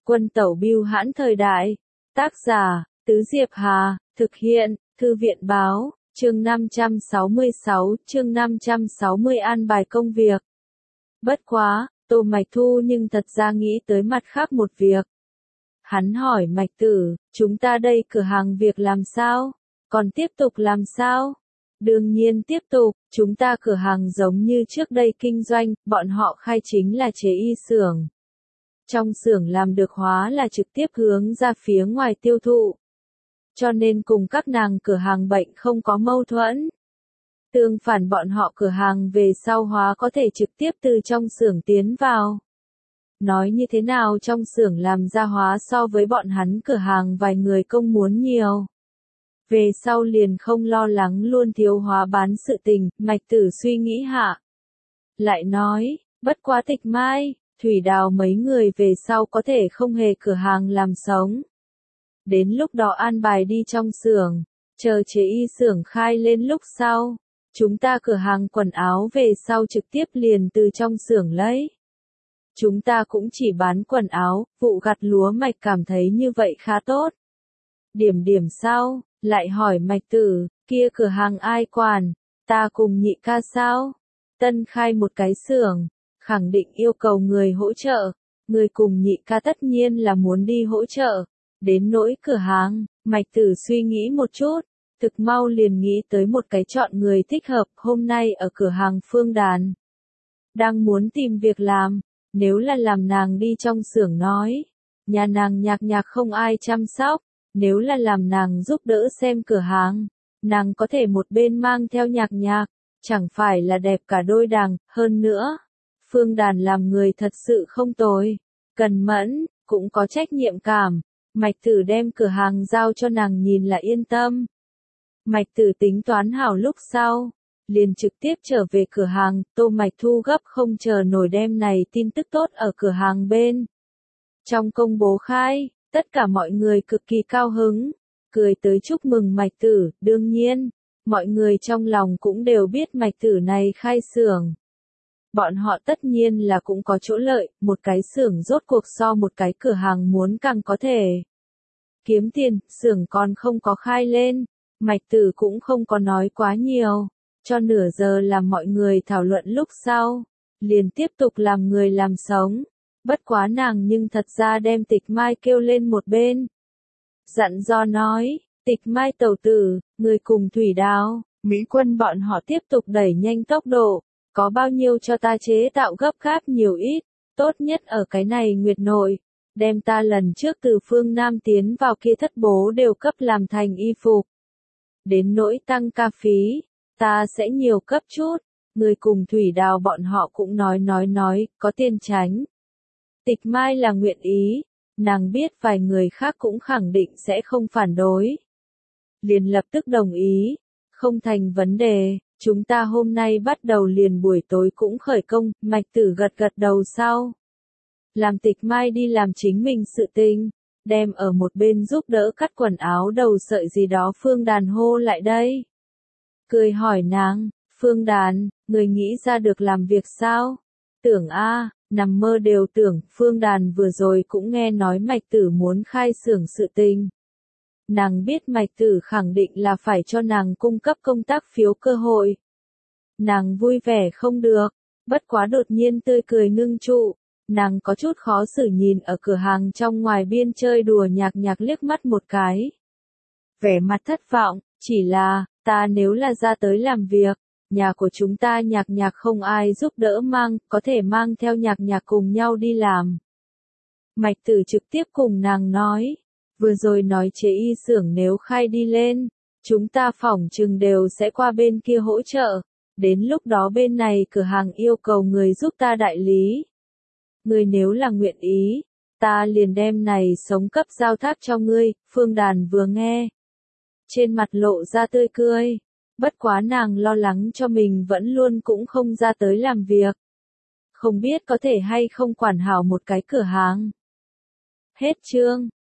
Quân tẩu bưu hãn thời đại. Tác giả, Tứ Diệp Hà, thực hiện, Thư viện báo, chương 566, chương 560 an bài công việc. Bất quá, Tô Mạch Thu nhưng thật ra nghĩ tới mặt khác một việc. Hắn hỏi Mạch Tử, chúng ta đây cửa hàng việc làm sao? Còn tiếp tục làm sao? Đương nhiên tiếp tục, chúng ta cửa hàng giống như trước đây kinh doanh, bọn họ khai chính là chế y xưởng. Trong xưởng làm được hóa là trực tiếp hướng ra phía ngoài tiêu thụ. Cho nên cùng các nàng cửa hàng bệnh không có mâu thuẫn. Tương phản bọn họ cửa hàng về sau hóa có thể trực tiếp từ trong xưởng tiến vào. Nói như thế nào trong xưởng làm ra hóa so với bọn hắn cửa hàng vài người công muốn nhiều. Về sau liền không lo lắng luôn thiếu hóa bán sự tình, Mạch Tử suy nghĩ hạ. Lại nói, bất quá Tịch Mai, Thủy Đào mấy người về sau có thể không hề cửa hàng làm sống. Đến lúc đó an bài đi trong xưởng, chờ chế y xưởng khai lên lúc sau. Chúng ta cửa hàng quần áo về sau trực tiếp liền từ trong xưởng lấy. Chúng ta cũng chỉ bán quần áo, vụ gặt lúa Mạch cảm thấy như vậy khá tốt. Điểm sau, lại hỏi Mạch Tử, kia cửa hàng ai quản, ta cùng nhị ca sao? Tân khai một cái xưởng, khẳng định yêu cầu người hỗ trợ, người cùng nhị ca tất nhiên là muốn đi hỗ trợ. Đến nỗi cửa hàng, Mạch Tử suy nghĩ một chút, thực mau liền nghĩ tới một cái chọn người thích hợp, hôm nay ở cửa hàng Phương Đàn. Đang muốn tìm việc làm, nếu là làm nàng đi trong xưởng nói, nhà nàng nhạc không ai chăm sóc, nếu là làm nàng giúp đỡ xem cửa hàng, nàng có thể một bên mang theo nhạc, chẳng phải là đẹp cả đôi đằng, hơn nữa. Phương Đàn làm người thật sự không tồi, cần mẫn, cũng có trách nhiệm cảm, Mạch Tử đem cửa hàng giao cho nàng nhìn là yên tâm. Mạch Tử tính toán hảo lúc sau, liền trực tiếp trở về cửa hàng, Tô Mạch Thu gấp không chờ nổi đem này tin tức tốt ở cửa hàng bên. Trong công bố khai, tất cả mọi người cực kỳ cao hứng, cười tới chúc mừng Mạch Tử, đương nhiên, mọi người trong lòng cũng đều biết Mạch Tử này khai xưởng. Bọn họ tất nhiên là cũng có chỗ lợi, một cái xưởng rốt cuộc so một cái cửa hàng muốn càng có thể kiếm tiền, xưởng còn không có khai lên, Mạch Tử cũng không có nói quá nhiều, cho nửa giờ làm mọi người thảo luận lúc sau, liền tiếp tục làm người làm sống, bất quá nàng nhưng thật ra đem Tịch Mai kêu lên một bên. Dặn dò nói, Tịch Mai tẩu tử, người cùng Thủy Đào, Mỹ Quân bọn họ tiếp tục đẩy nhanh tốc độ. Có bao nhiêu cho ta chế tạo gấp gáp nhiều ít, tốt nhất ở cái này nguyệt nội, đem ta lần trước từ phương Nam tiến vào kia thất bố đều cấp làm thành y phục. Đến nỗi tăng ca phí, ta sẽ nhiều cấp chút, người cùng Thủy Đào bọn họ cũng nói, có tiền tránh. Tịch Mai là nguyện ý, nàng biết vài người khác cũng khẳng định sẽ không phản đối. Liền lập tức đồng ý, không thành vấn đề. Chúng ta hôm nay bắt đầu liền buổi tối cũng khởi công, Mạch Tử gật đầu sau. Làm Tịch Mai đi làm chính mình sự tình, đem ở một bên giúp đỡ cắt quần áo đầu sợi gì đó Phương Đàn hô lại đây. Cười hỏi nàng, Phương Đàn, người nghĩ ra được làm việc sao? Tưởng a, nằm mơ đều tưởng, Phương Đàn vừa rồi cũng nghe nói Mạch Tử muốn khai xưởng sự tình. Nàng biết Mạch Tử khẳng định là phải cho nàng cung cấp công tác phiếu cơ hội. Nàng vui vẻ không được, bất quá đột nhiên tươi cười ngưng trụ, nàng có chút khó xử nhìn ở cửa hàng trong ngoài biên chơi đùa nhạc liếc mắt một cái. Vẻ mặt thất vọng, chỉ là, ta nếu là ra tới làm việc, nhà của chúng ta nhạc không ai giúp đỡ mang, có thể mang theo nhạc cùng nhau đi làm. Mạch Tử trực tiếp cùng nàng nói. Vừa rồi nói chế y xưởng nếu khai đi lên, chúng ta phỏng chừng đều sẽ qua bên kia hỗ trợ, đến lúc đó bên này cửa hàng yêu cầu người giúp ta đại lý. Người nếu là nguyện ý, ta liền đem này sống cấp giao thác cho ngươi, Phương Đàn vừa nghe. Trên mặt lộ ra tươi cười, bất quá nàng lo lắng cho mình vẫn luôn cũng không ra tới làm việc. Không biết có thể hay không quản hảo một cái cửa hàng. Hết chương.